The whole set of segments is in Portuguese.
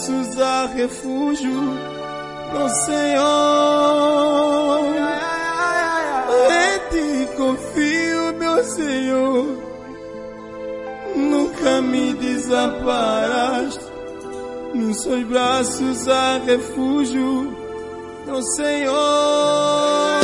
braços há refúgio no Senhor. Em ti confio, meu Senhor. Nunca me desamparaste. Nos seus braços há refúgio no Senhor.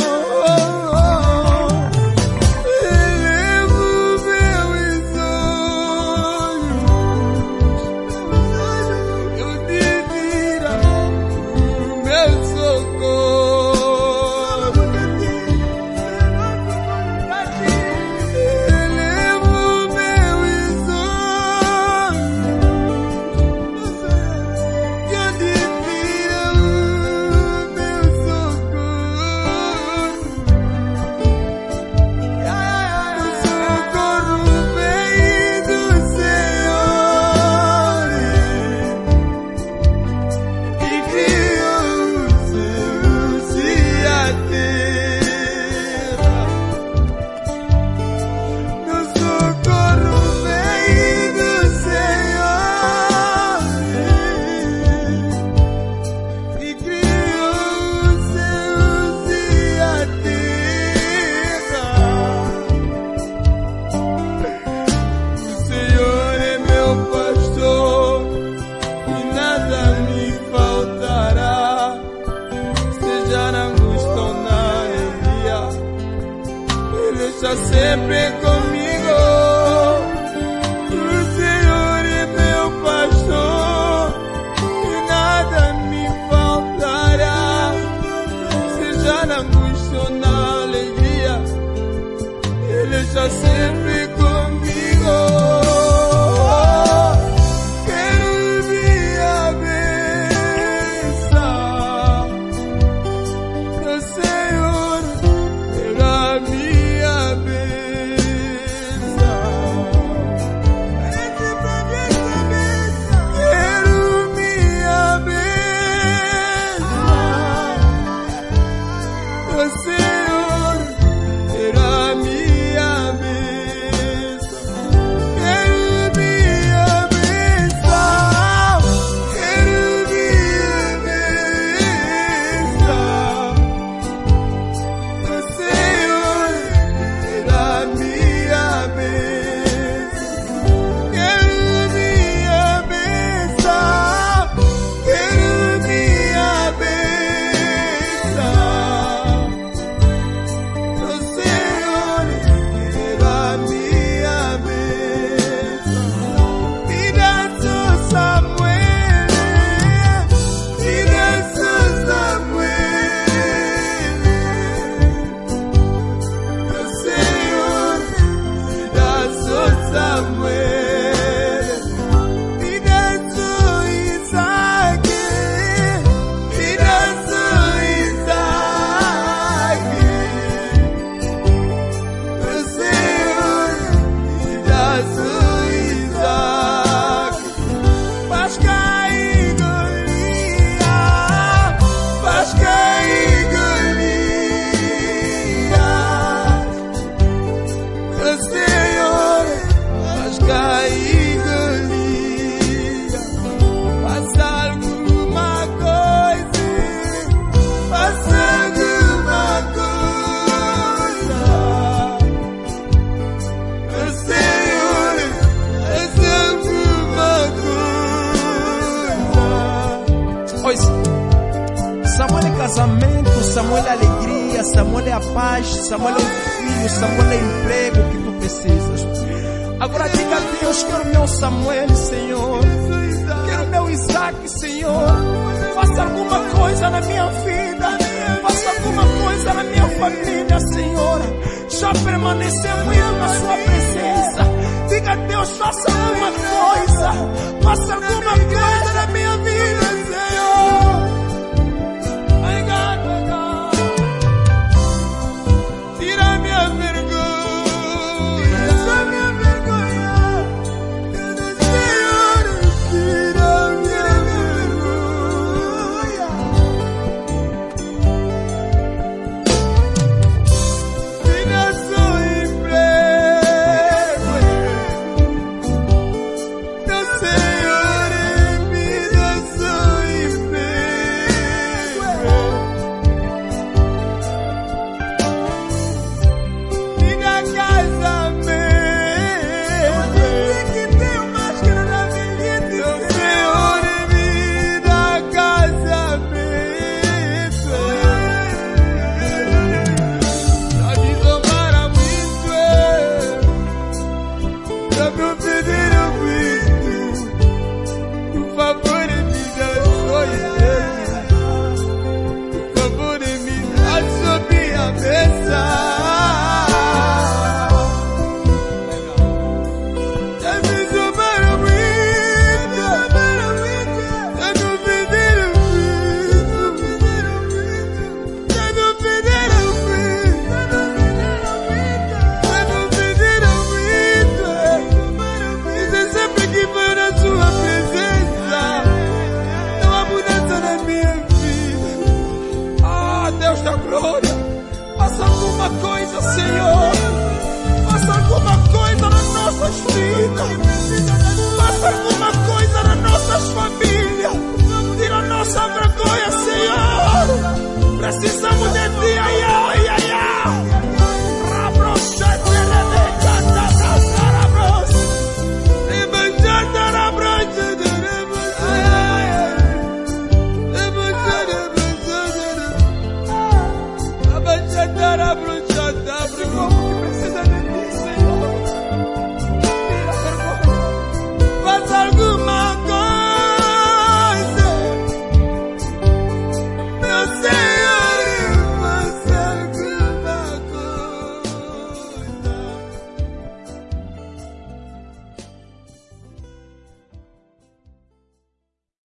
Sempre comigo, o Senhor é meu pastor e nada me faltará. Seja na angústia ou na alegria, Ele está sempre comigo. Samuel é casamento, Samuel é alegria, Samuel é a paz, Samuel é o filho, Samuel é emprego que tu precisas. Agora diga a Deus, quero meu Samuel, Senhor. Quero meu Isaac, Senhor. Faça alguma coisa na minha vida. Faça alguma coisa na minha família, Senhor. Já permanecemos na sua presença. Diga a Deus, faça alguma coisa. Faça alguma coisa na minha vida, Senhor. Tira minha vergonha. Tira minha vergonha. Senhor, tira minha vergonha. Tira seu emprego. Meu Senhor, me dá sua da glória. Faça alguma coisa, Senhor. Faça alguma coisa nas nossas vidas. Faça alguma coisa nas nossas famílias. Tira a nossa vergonha, Senhor. Precisamos de Ti, ai, ai, ai, ai. Para